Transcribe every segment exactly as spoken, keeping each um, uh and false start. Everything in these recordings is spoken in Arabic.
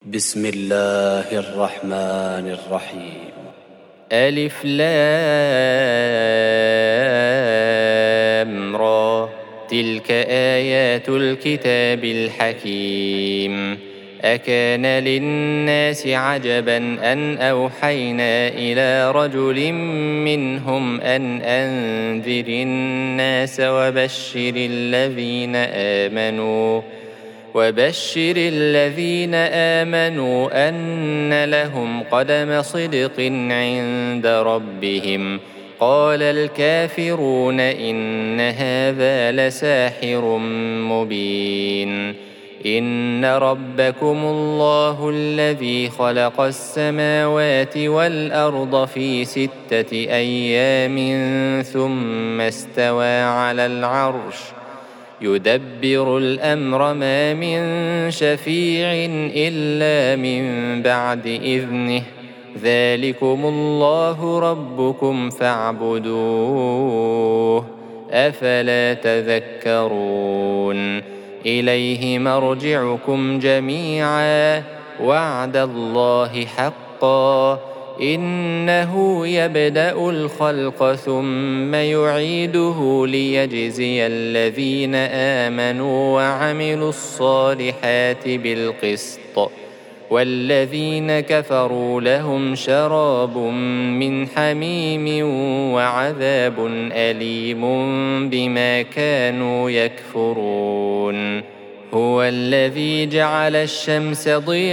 بسم الله الرحمن الرحيم. ألف لام را. تلك آيات الكتاب الحكيم. أكان للناس عجبا أن أوحينا إلى رجل منهم أن أنذر الناس وبشر الذين آمنوا وبشر الذين آمنوا أن لهم قدم صدق عند ربهم. قال الكافرون إن هذا لساحر مبين. إن ربكم الله الذي خلق السماوات والأرض في ستة أيام ثم استوى على العرش يدبر الأمر ما من شفيع إلا من بعد إذنه. ذلكم الله ربكم فاعبدوه أفلا تذكرون. إليه مرجعكم جميعا وعد الله حقا. إنه يبدأ الخلق ثم يعيده ليجزي الذين آمنوا وعملوا الصالحات بالقسط والذين كفروا لهم شراب من حميم وعذاب أليم بما كانوا يكفرون. هو الذي جعل الشمس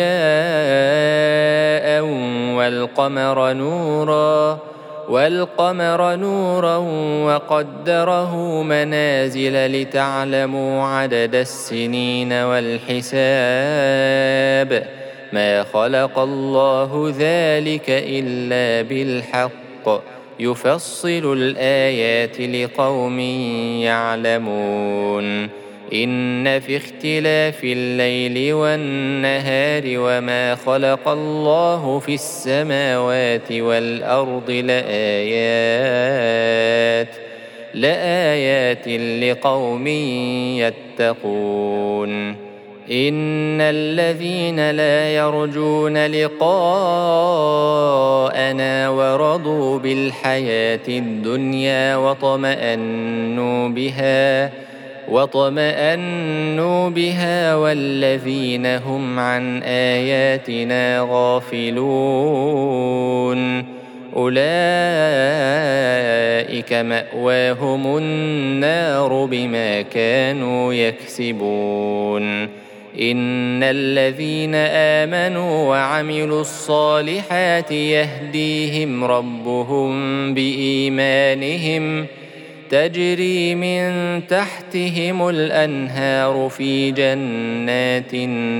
ضياء والقمر نورا والقمر نورا وقدره منازل لتعلموا عدد السنين والحساب. ما خلق الله ذلك إلا بالحق يفصل الآيات لقوم يعلمون. إن في اختلاف الليل والنهار وما خلق الله في السماوات والأرض لآيات لآيات لقوم يتقون. إن الذين لا يرجون لقاءنا ورضوا بالحياة الدنيا وطمأنوا بها وطمأنوا بها والذين هم عن آياتنا غافلون أولئك مأواهم النار بما كانوا يكسبون. إن الذين آمنوا وعملوا الصالحات يهديهم ربهم بإيمانهم تجري من تحتهم الأنهار في جنات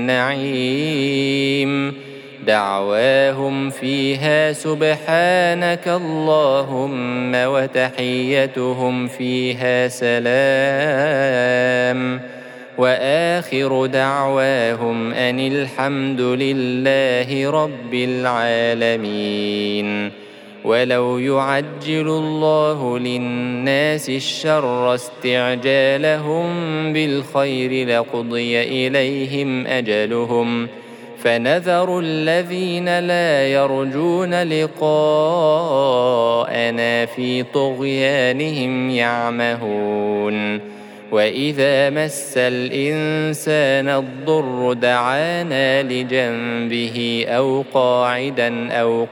النعيم. دعواهم فيها سبحانك اللهم وتحيتهم فيها سلام وآخر دعواهم أن الحمد لله رب العالمين. ولو يعجل الله للناس الشر استعجالهم بالخير لقضي إليهم أجلهم فنذر الذين لا يرجون لقاءنا في طغيانهم يعمهون. وإذا مس الإنسان الضر دعانا لجنبه أو قاعدا أو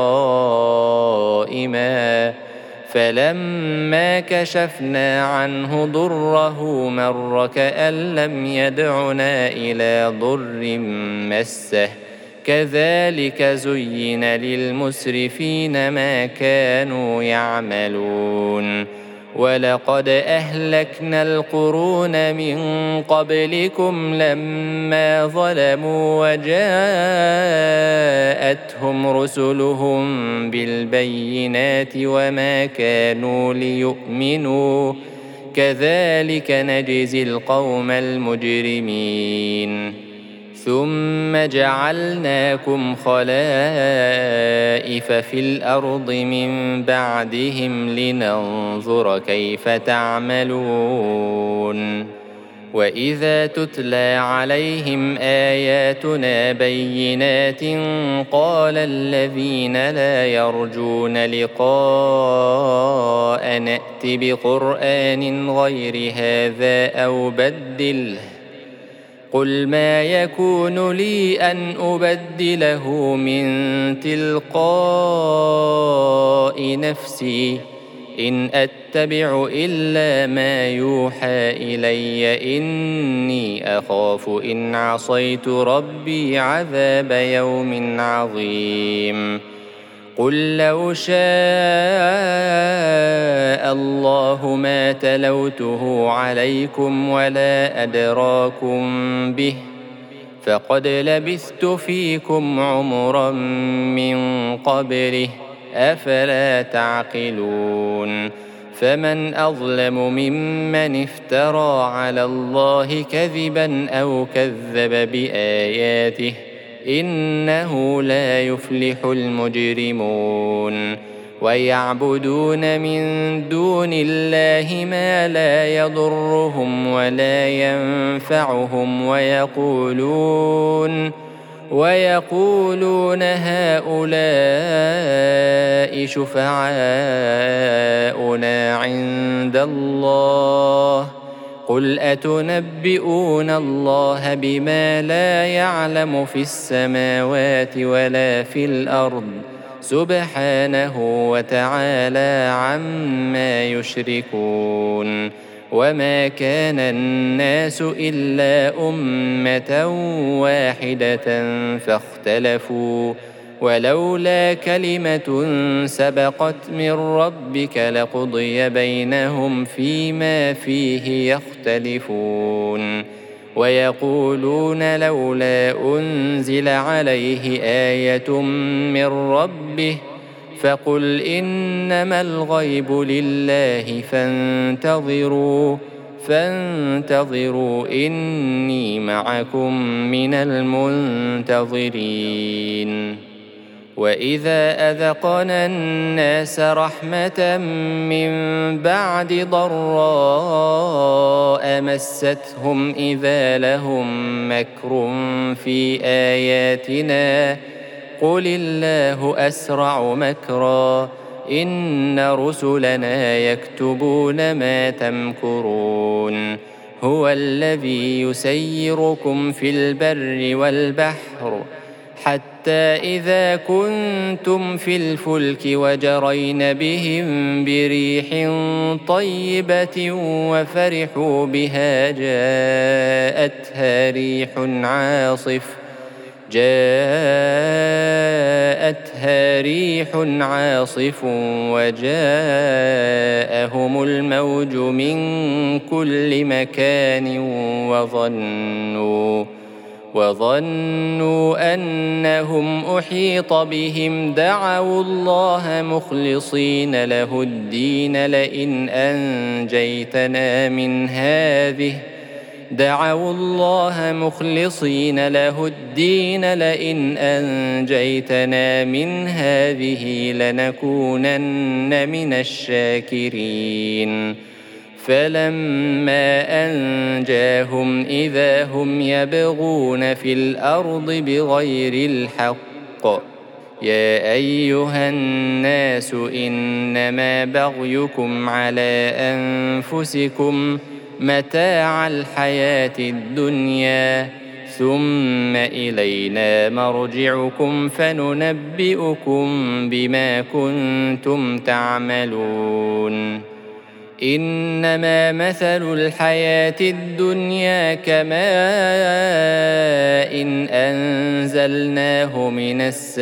قائما فلما كشفنا عنه ضره مر كأن لم يدعنا إلى ضر مسه. كذلك زين للمسرفين ما كانوا يعملون. ولقد أهلكنا القرون من قبلكم لما ظلموا وجاءتهم رسلهم بالبينات وما كانوا ليؤمنوا. كذلك نجزي القوم المجرمين. ثم جعلناكم خلائف في الأرض من بعدهم لننظر كيف تعملون. وإذا تتلى عليهم آياتنا بينات قال الذين لا يرجون لقاء نأت بقرآن غير هذا أو بدله قل ما يكون لي أن أبدله من تلقاء نفسي إن أتبع إلا ما يوحى إلي إني أخاف إن عصيت ربي عذاب يوم عظيم قل لو شاء الله ما تلوته عليكم ولا أدراكم به فقد لبثت فيكم عمرا من قبله أفلا تعقلون فمن أظلم ممن افترى على الله كذبا أو كذب بآياته إنه لا يفلح المجرمون ويعبدون من دون الله ما لا يضرهم ولا ينفعهم ويقولون ويقولون هؤلاء شفعاؤنا عند الله قل أتنبئون الله بما لا يعلم في السماوات ولا في الأرض سبحانه وتعالى عما يشركون وما كان الناس إلا أمة واحدة فاختلفوا ولولا كلمة سبقت من ربك لقضي بينهم فيما فيه يختلفون ويقولون لولا أنزل عليه آية من ربه فقل إنما الغيب لله فانتظروا فانتظروا إني معكم من المنتظرين وإذا أذقنا الناس رحمة من بعد ضراء مستهم إذا لهم مكر في آياتنا قل الله أسرع مكرا إن رسلنا يكتبون ما تمكرون هو الذي يسيركم في البر والبحر حتى إذا كنتم في الفلك وجرين بهم بريح طيبة وفرحوا بها جاءتها ريح عاصف جاءتها ريح عاصف وجاءهم الموج من كل مكان وظنوا وظنوا أنهم أحيط بهم دعوا الله مخلصين له الدين لئن أنجيتنا من هذه دعوا الله مخلصين له الدين لئن أنجيتنا من هذه لنكونن من الشاكرين فلما أنجاهم إذا هم يبغون في الأرض بغير الحق يا أيها الناس إنما بغيكم على أنفسكم متاع الحياة الدنيا ثم إلينا مرجعكم فننبئكم بما كنتم تعملون إنما مثل الحياة الدنيا كماء إن أنزلناه من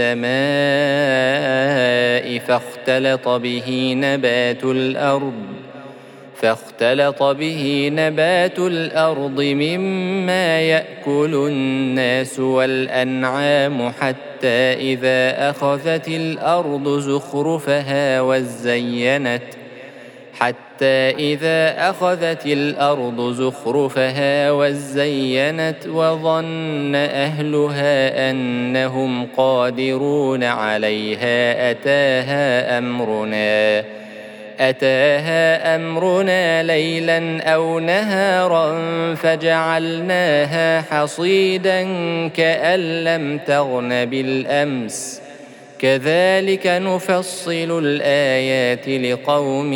السماء فاختلط به نبات الأرض فاختلط به نبات الأرض مما يأكل الناس والأنعام حتى إذا أخذت الأرض زخرفها وزينت حتى إذا أخذت الأرض زخرفها وزينت وظن أهلها أنهم قادرون عليها أتاها أمرنا أتاها أمرنا ليلا أو نهارا فجعلناها حصيدا كأن لم تغن بالأمس كذلك نفصل الآيات لقوم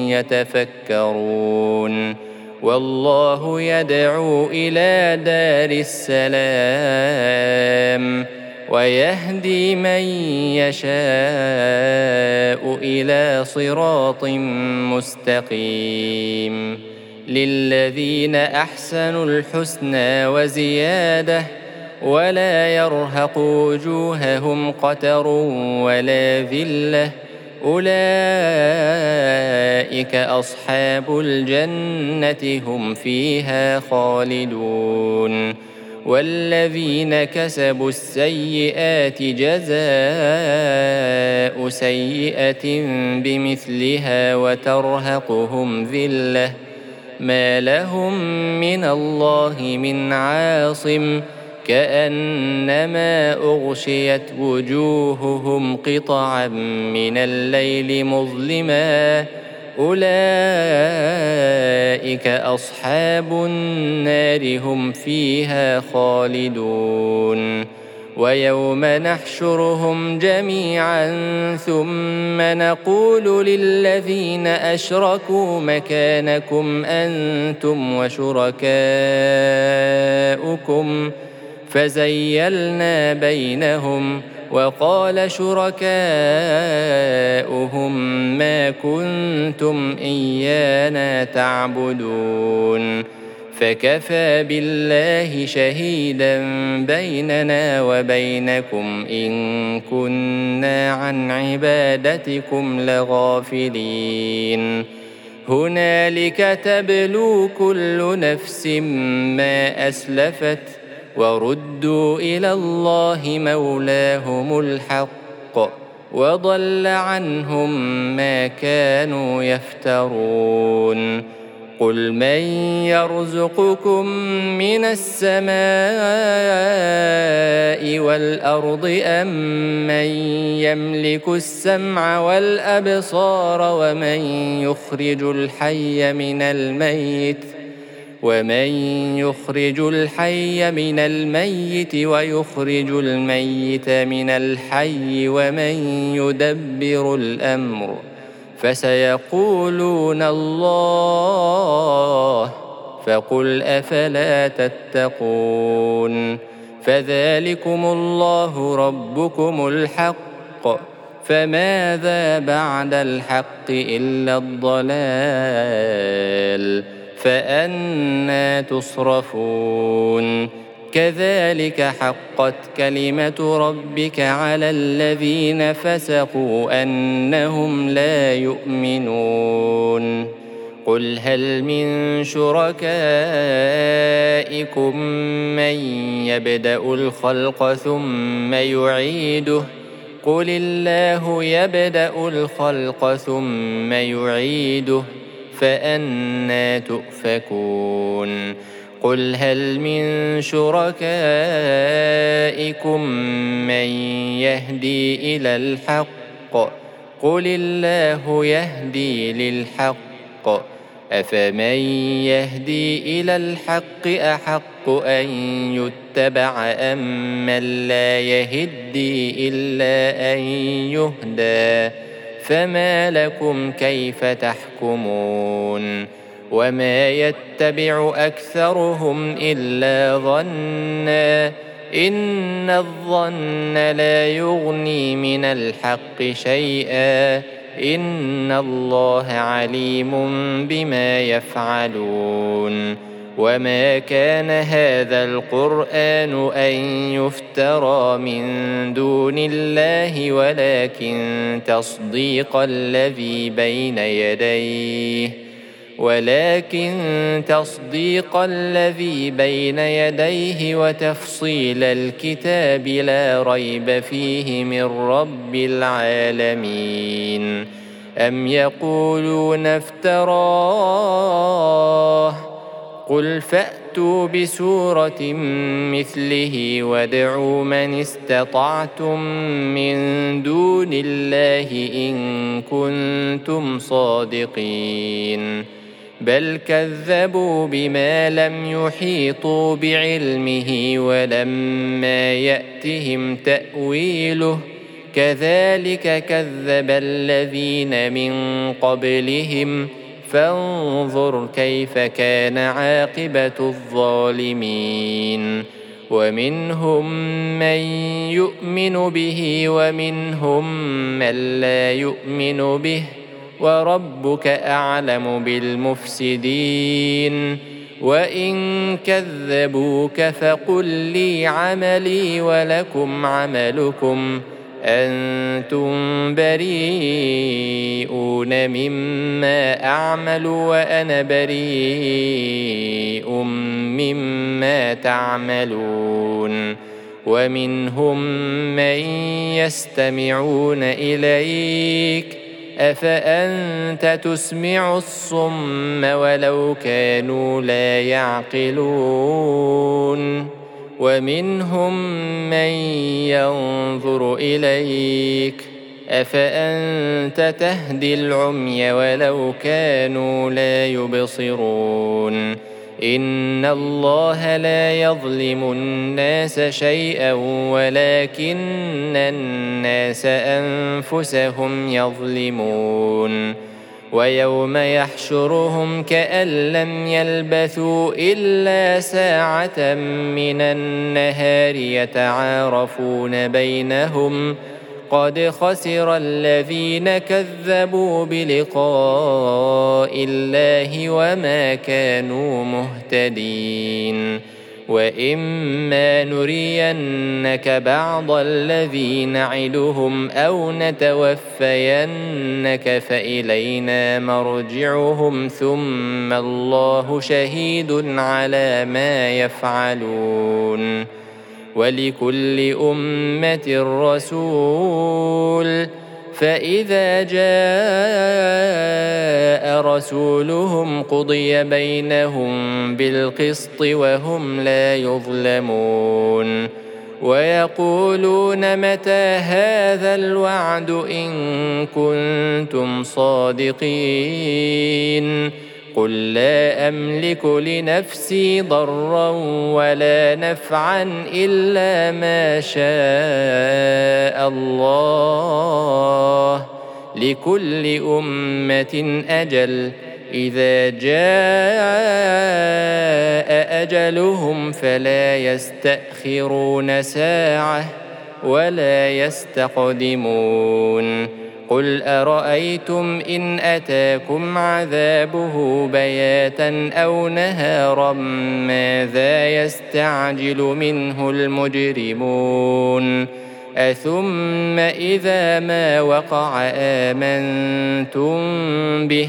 يتفكرون والله يدعو إلى دار السلام ويهدي من يشاء إلى صراط مستقيم للذين أحسنوا الحسنى وزيادة ولا يرهق وجوههم قتر ولا ذلة أولئك أصحاب الجنة هم فيها خالدون والذين كسبوا السيئات جزاء سيئة بمثلها وترهقهم ذلة ما لهم من الله من عاصم كأنما أغشيت وجوههم قطعا من الليل مظلما أولئك أصحاب النار هم فيها خالدون ويوم نحشرهم جميعا ثم نقول للذين أشركوا مكانكم أنتم وشركاؤكم فزيلنا بينهم وقال شركاؤهم ما كنتم إيانا تعبدون فكفى بالله شهيدا بيننا وبينكم إن كنا عن عبادتكم لغافلين هنالك تبلو كل نفس ما أسلفت وردوا إلى الله مولاهم الحق وضل عنهم ما كانوا يفترون قل من يرزقكم من السماء والأرض أم من يملك السمع والأبصار ومن يخرج الحي من الميت ومن يخرج الحي من الميت ويخرج الميت من الحي ومن يدبر الأمر فسيقولون الله فقل أفلا تتقون فذلكم الله ربكم الحق فماذا بعد الحق إلا الضلال فأنى تصرفون كذلك حقت كلمة ربك على الذين فسقوا أنهم لا يؤمنون قل هل من شركائكم من يبدأ الخلق ثم يعيده قل الله يبدأ الخلق ثم يعيده فأنى تؤفكون قل هل من شركائكم من يهدي إلى الحق قل الله يهدي للحق أفمن يهدي إلى الحق أحق أن يتبع أم من لا يهدي إلا أن يهدى فما لكم كيف تحكمون وما يتبع أكثرهم إلا ظنا إن الظن لا يغني من الحق شيئا إن الله عليم بما يفعلون وما كان هذا القرآن أن يفترى من دون الله ولكن تصديق الذي بين يديه ولكن تصديق الذي بين يديه وتفصيل الكتاب لا ريب فيه من رب العالمين أم يقولون افتراه قل فأتوا فأتوا بسورة مثله وادعوا من استطعتم من دون الله إن كنتم صادقين بل كذبوا بما لم يحيطوا بعلمه ولما يأتهم تأويله كذلك كذب الذين من قبلهم فانظر كيف كان عاقبة الظالمين ومنهم من يؤمن به ومنهم من لا يؤمن به وربك أعلم بالمفسدين وإن كذبوك فقل لي عملي ولكم عملكم أنتم بريئون مما أعمل وأنا بريء مما تعملون ومنهم من يستمعون إليك أفأنت تسمع الصم ولو كانوا لا يعقلون ومنهم من ينظر إليك أفأنت تهدي العمي ولو كانوا لا يبصرون إن الله لا يظلم الناس شيئا ولكن الناس أنفسهم يظلمون ويوم يحشرهم كأن لم يلبثوا إلا ساعة من النهار يتعارفون بينهم قد خسر الذين كذبوا بلقاء الله وما كانوا مهتدين وإما نرينك بعض الذي نعدهم أو نتوفينك فإلينا مرجعهم ثم الله شهيد على ما يفعلون ولكل أمة رسول فإذا جاء رسولهم قضي بينهم بالقسط وهم لا يظلمون ويقولون متى هذا الوعد إن كنتم صادقين قل لا أملك لنفسي ضرا ولا نفعا إلا ما شاء الله لكل أمة أجل إذا جاء أجلهم فلا يستأخرون ساعة ولا يستقدمون قل أرأيتم إن أتاكم عذابه بياتا أو نهارا ماذا يستعجل منه المجرمون أثم إذا ما وقع آمنتم به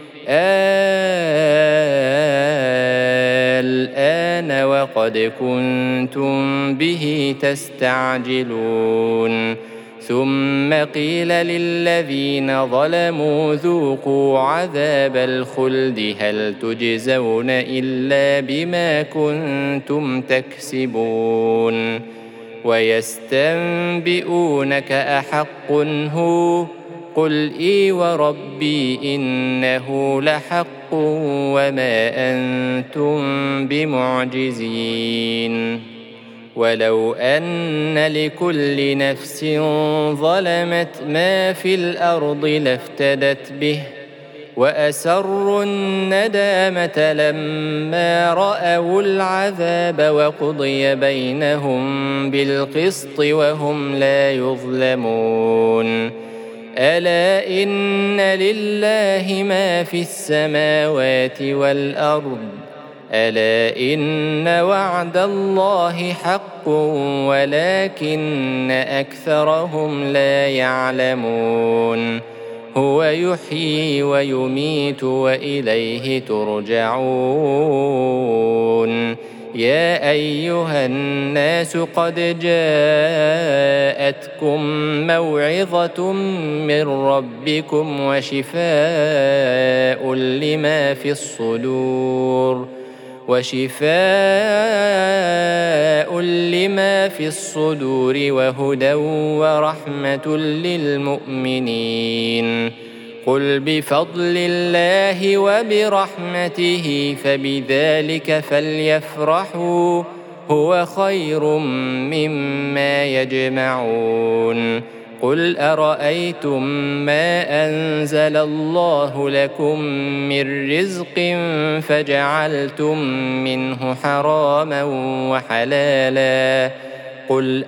الآن وقد كنتم به تستعجلون ثم قيل للذين ظلموا ذوقوا عذاب الخلد هل تجزون إلا بما كنتم تكسبون ويستنبئونك أحق هو قل إي وربي إنه لحق وما أنتم بمعجزين ولو أن لكل نفس ظلمت ما في الأرض لافتدت به وأسروا الندامة لما رأوا العذاب وقضي بينهم بالقسط وهم لا يظلمون ألا إن لله ما في السماوات والأرض ألا إن وعد الله حق ولكن أكثرهم لا يعلمون هو يحيي ويميت وإليه ترجعون يا أيها الناس قد جاءتكم موعظة من ربكم وشفاء لما في الصدور وشفاء لما في الصدور وهدى ورحمة للمؤمنين. قل بفضل الله وبرحمته فبذلك فليفرحوا هو خير مما يجمعون. قل أرأيتم ما أنزل الله لكم من رزق فجعلتم منه حراما وحلالا قل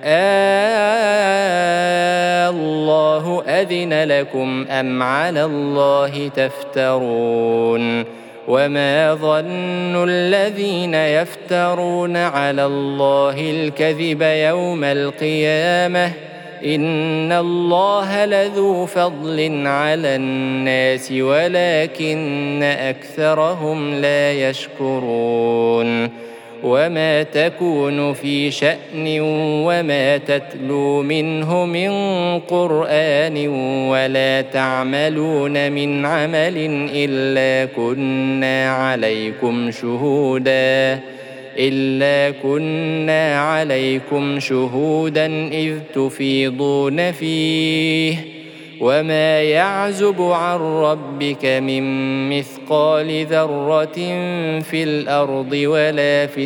آه الله أذن لكم أم على الله تفترون. وما ظن الذين يفترون على الله الكذب يوم القيامة إن الله لذو فضل على الناس ولكن أكثرهم لا يشكرون. وما تكون في شأن وما تتلو منه من قرآن ولا تعملون من عمل إلا كنا عليكم شهودا إلا كنا عليكم شهودا إذ تفيضون فيه. وما يعزب عن ربك من مثقال ذرة في الأرض ولا في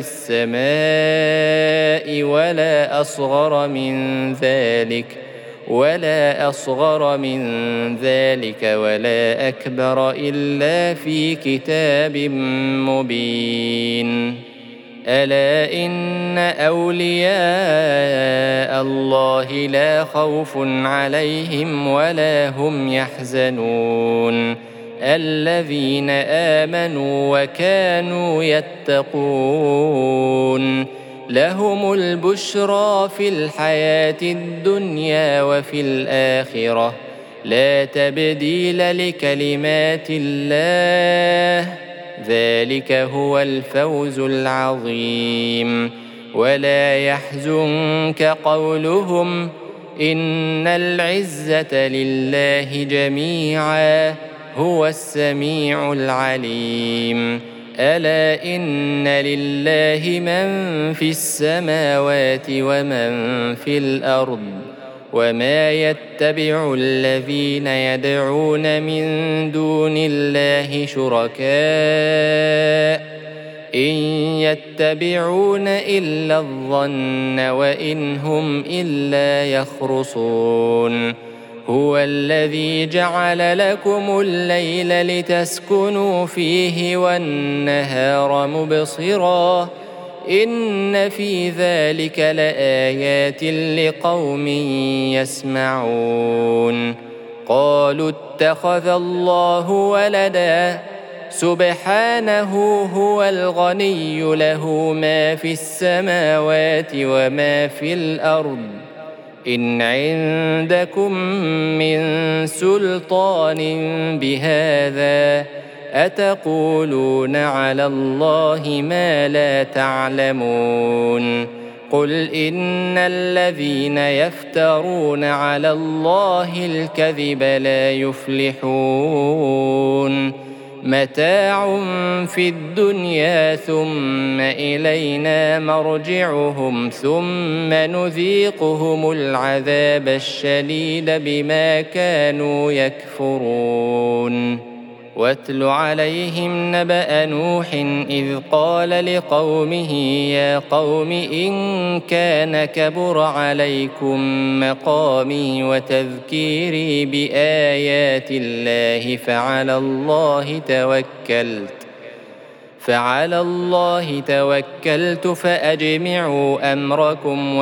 السماء ولا أصغر من ذلك ولا أصغر من ذلك ولا أكبر إلا في كتاب مبين. ألا إن أولياء الله لا خوف عليهم ولا هم يحزنون الذين آمنوا وكانوا يتقون. لهم البشرى في الحياة الدنيا وفي الآخرة لا تبديل لكلمات الله ذلك هو الفوز العظيم. ولا يحزنك قولهم إن العزة لله جميعا هو السميع العليم. ألا إن لله من في السماوات ومن في الأرض وما يتبع الذين يدعون من دون الله شركاء إن يتبعون إلا الظن وإن هم إلا يخرصون. هو الذي جعل لكم الليل لتسكنوا فيه والنهار مبصرا إن في ذلك لآيات لقوم يسمعون. قالوا اتخذ الله ولدا سبحانه هو الغني له ما في السماوات وما في الأرض إن عندكم من سلطان بهذا أتقولون على الله ما لا تعلمون. قل إن الذين يفترون على الله الكذب لا يفلحون. متاع في الدنيا ثم إلينا مرجعهم ثم نذيقهم العذاب الشديد بما كانوا يكفرون. واتل عليهم نبأ نوح إذ قال لقومه يا قوم إن كان كبر عليكم مقامي وتذكيري بآيات الله فعلى الله توكلت فعلى الله توكلت فأجمعوا أمركم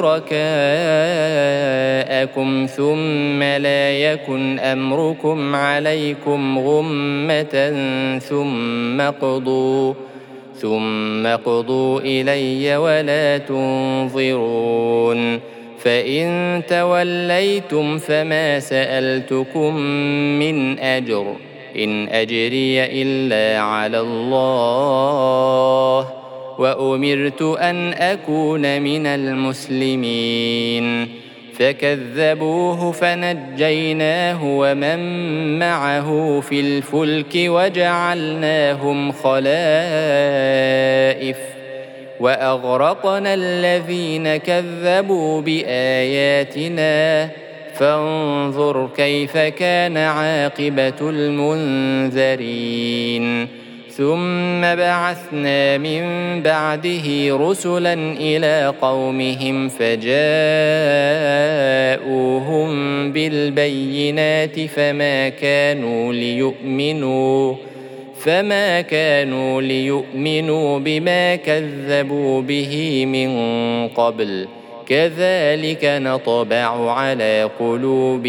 وشركاءكم ثم لا يكن أمركم عليكم غمة ثم قضوا ثم قضوا إلي ولا تنظرون. فإن توليتم فما سألتكم من أجر إن أجري إلا على الله وأمرت أن أكون من المسلمين. فكذبوه فنجيناه ومن معه في الفلك وجعلناهم خلائف وأغرقنا الذين كذبوا بآياتنا فانظر كيف كان عاقبة المنذرين ثم بعثنا من بعده رسلا إلى قومهم فجاءوهم بالبينات فما كانوا ليؤمنوا فما كانوا ليؤمنوا بما كذبوا به من قبل كذلك نطبع على قلوب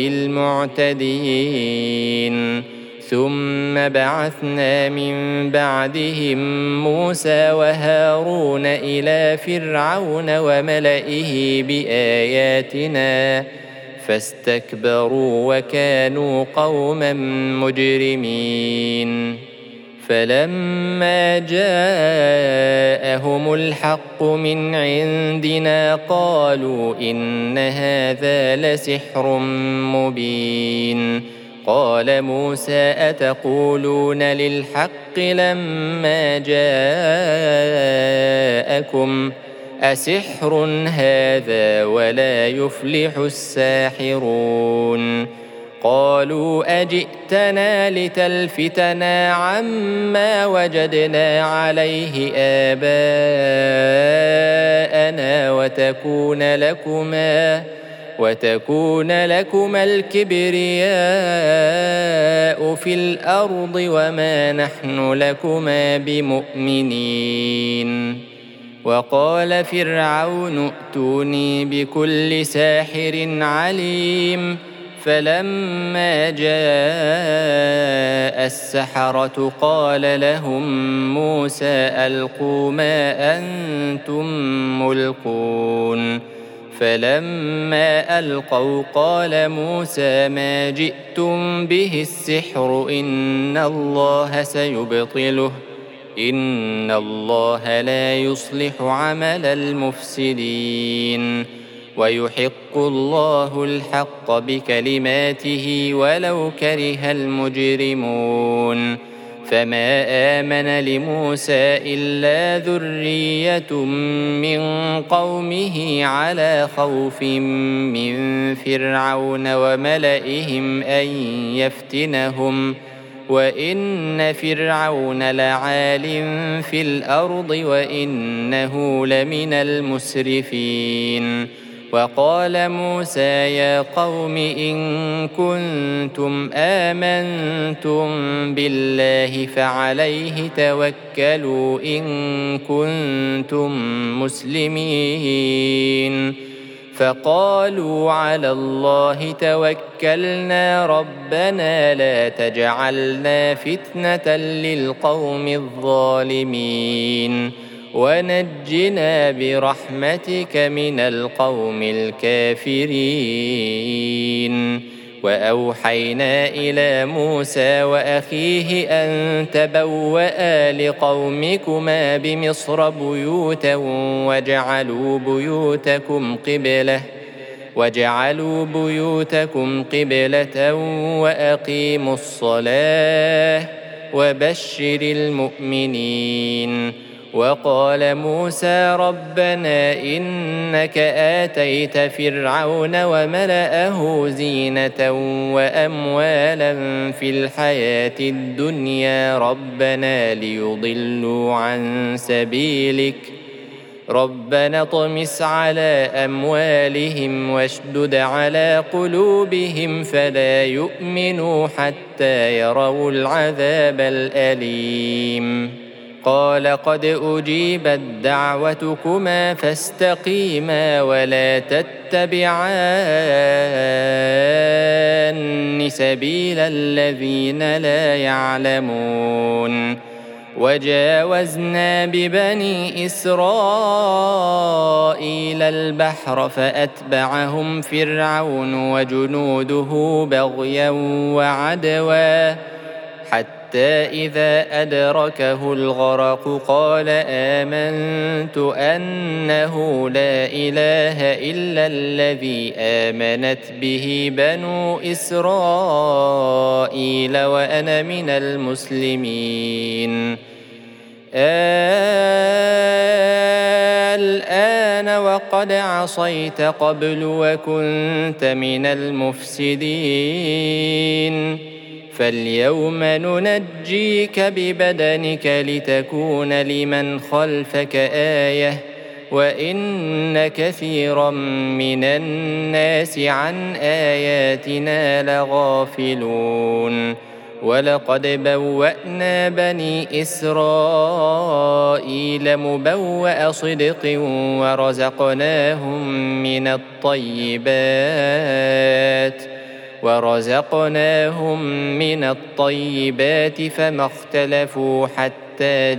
المعتدين ثم بعثنا من بعدهم موسى وهارون إلى فرعون وملئه بآياتنا فاستكبروا وكانوا قوما مجرمين فلما جاءهم الحق من عندنا قالوا إن هذا لسحر مبين قال موسى أتقولون للحق لما جاءكم أسحر هذا ولا يفلح الساحرون قالوا أجئتنا لتلفتنا عما وجدنا عليه آباءنا وتكون لكما وتكون لكما الكبرياء في الأرض وما نحن لكما بمؤمنين وقال فرعون ائتوني بكل ساحر عليم فلما جاء السحرة قال لهم موسى ألقوا ما أنتم ملقون فلما ألقوا قال موسى ما جئتم به السحر إن الله سيبطله إن الله لا يصلح عمل المفسدين ويحق الله الحق بكلماته ولو كره المجرمون فما آمن لموسى إلا ذرية من قومه على خوف من فرعون وملئهم أن يفتنهم وإن فرعون لعال في الأرض وإنه لمن المسرفين وقال موسى يا قوم إن كنتم آمنتم بالله فعليه توكلوا إن كنتم مسلمين فقالوا على الله توكلنا ربنا لا تجعلنا فتنة للقوم الظالمين ونجنا برحمتك من القوم الكافرين وأوحينا إلى موسى وأخيه أن تبوأ لقومكما بمصر بيوتا وجعلوا بيوتكم قبلة وجعلوا بيوتكم قبلة وأقيموا الصلاة وبشر المؤمنين وقال موسى ربنا إنك آتيت فرعون وملأه زينة وأموالا في الحياة الدنيا ربنا ليضلوا عن سبيلك ربنا اطمس على أموالهم واشدد على قلوبهم فلا يؤمنوا حتى يروا العذاب الأليم قال قد أجيبت دعوتكما فاستقيما ولا تتبعان سبيل الذين لا يعلمون وجاوزنا ببني إسرائيل البحر فأتبعهم فرعون وجنوده بغيا وعدوا حتى حتى إذا أدركه الغرق قال آمنت أنه لا إله إلا الذي آمنت به بنو إسرائيل وأنا من المسلمين. الآن وقد عصيت قبل وكنت من المفسدين، فاليوم ننجيك ببدنك لتكون لمن خلفك آية، وإن كثيرا من الناس عن آياتنا لغافلون. ولقد بوأنا بني إسرائيل مبوأ صدق ورزقناهم من الطيبات ورزقناهم من الطيبات فما اختلفوا حتى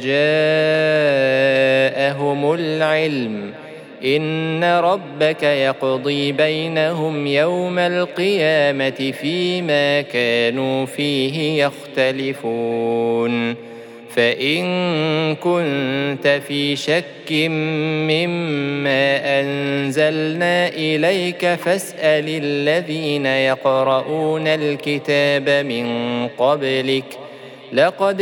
جاءهم العلم، إن ربك يقضي بينهم يوم القيامة فيما كانوا فيه يختلفون. فإن كنت في شك مما أنزلنا إليك فاسأل الذين يقرؤون الكتاب من قبلك، لقد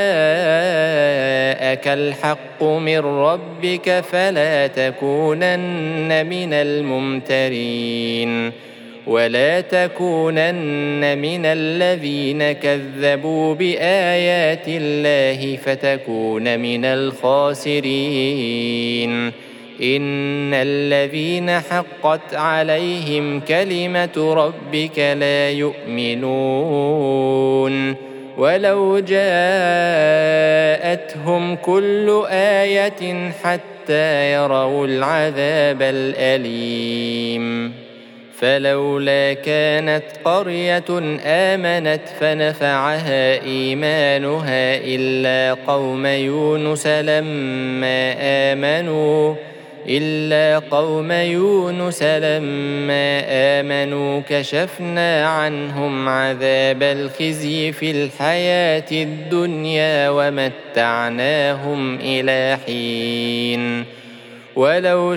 جاءك الحق من ربك فلا تكونن من الممترين، ولا تكونن من الذين كذبوا بآيات الله فتكون من الخاسرين. إن الذين حقت عليهم كلمة ربك لا يؤمنون، ولو جاءتهم كل آية حتى يروا العذاب الأليم. فلولا كانت قرية آمنت فنفعها إيمانها إلا قوم يونس لما آمنوا إلا قوم يونس لما آمنوا كشفنا عنهم عذاب الخزي في الحياة الدنيا ومتعناهم إلى حين. ولو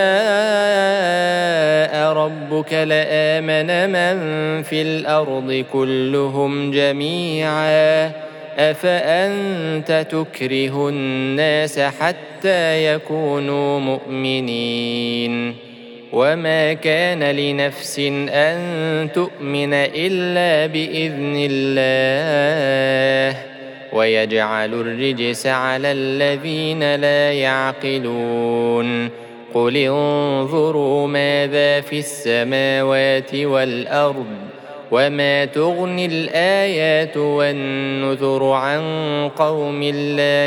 شاء ربك لآمن من في الأرض كلهم جميعا، أفأنت تكره الناس حتى يكونوا مؤمنين؟ وما كان لنفس أن تؤمن إلا بإذن الله، ويجعل الرجس على الذين لا يعقلون. قل انظروا ماذا في السماوات والأرض وما تغني الآيات والنذر عن قوم لا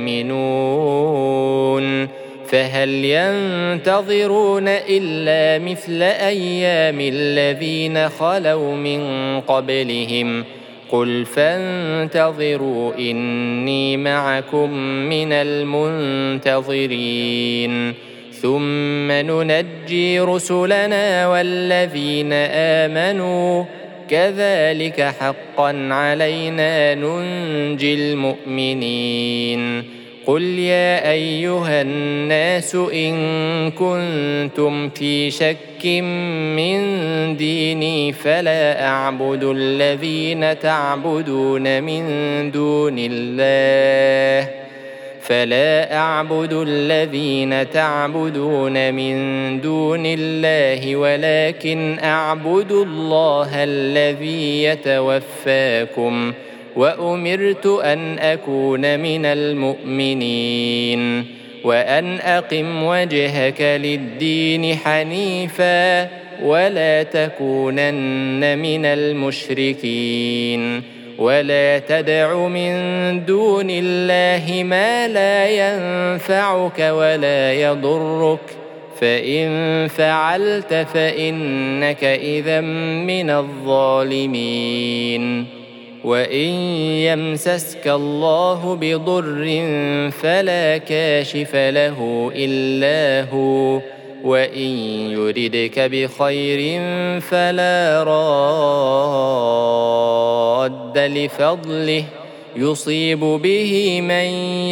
يؤمنون. فهل ينتظرون إلا مثل أيام الذين خلوا من قبلهم؟ قل فانتظروا إني معكم من المنتظرين. ثم ننجي رسلنا والذين آمنوا، كذلك حقا علينا ننجي المؤمنين. قل يا أيها الناس إن كنتم في شك من ديني فلا أعبد الذين تعبدون من دون الله فلا أعبد الذين تعبدون من دون الله ولكن أعبد الله الذي يتوفاكم، وأمرت أن أكون من المؤمنين، وأن أقم وجهك للدين حنيفا ولا تكونن من المشركين، ولا تدع من دون الله ما لا ينفعك ولا يضرك، فإن فعلت فإنك إذا من الظالمين. وإن يمسسك الله بضر فلا كاشف له إلا هو، وإن يردك بخير فلا راد لفضله، يصيب به من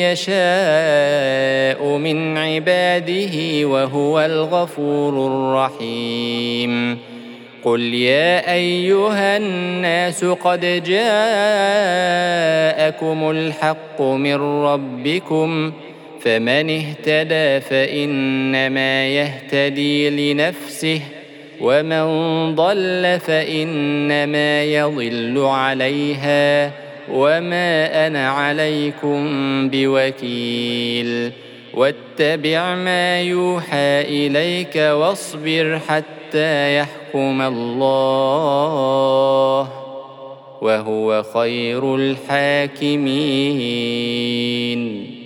يشاء من عباده وهو الغفور الرحيم. قل يا أيها الناس قد جاءكم الحق من ربكم فمن اهتدى فإنما يهتدي لنفسه ومن ضل فإنما يضل عليها وما أنا عليكم بوكيل. واتبع ما يوحى إليك واصبر حتى يحكم الله وهو خير الحاكمين.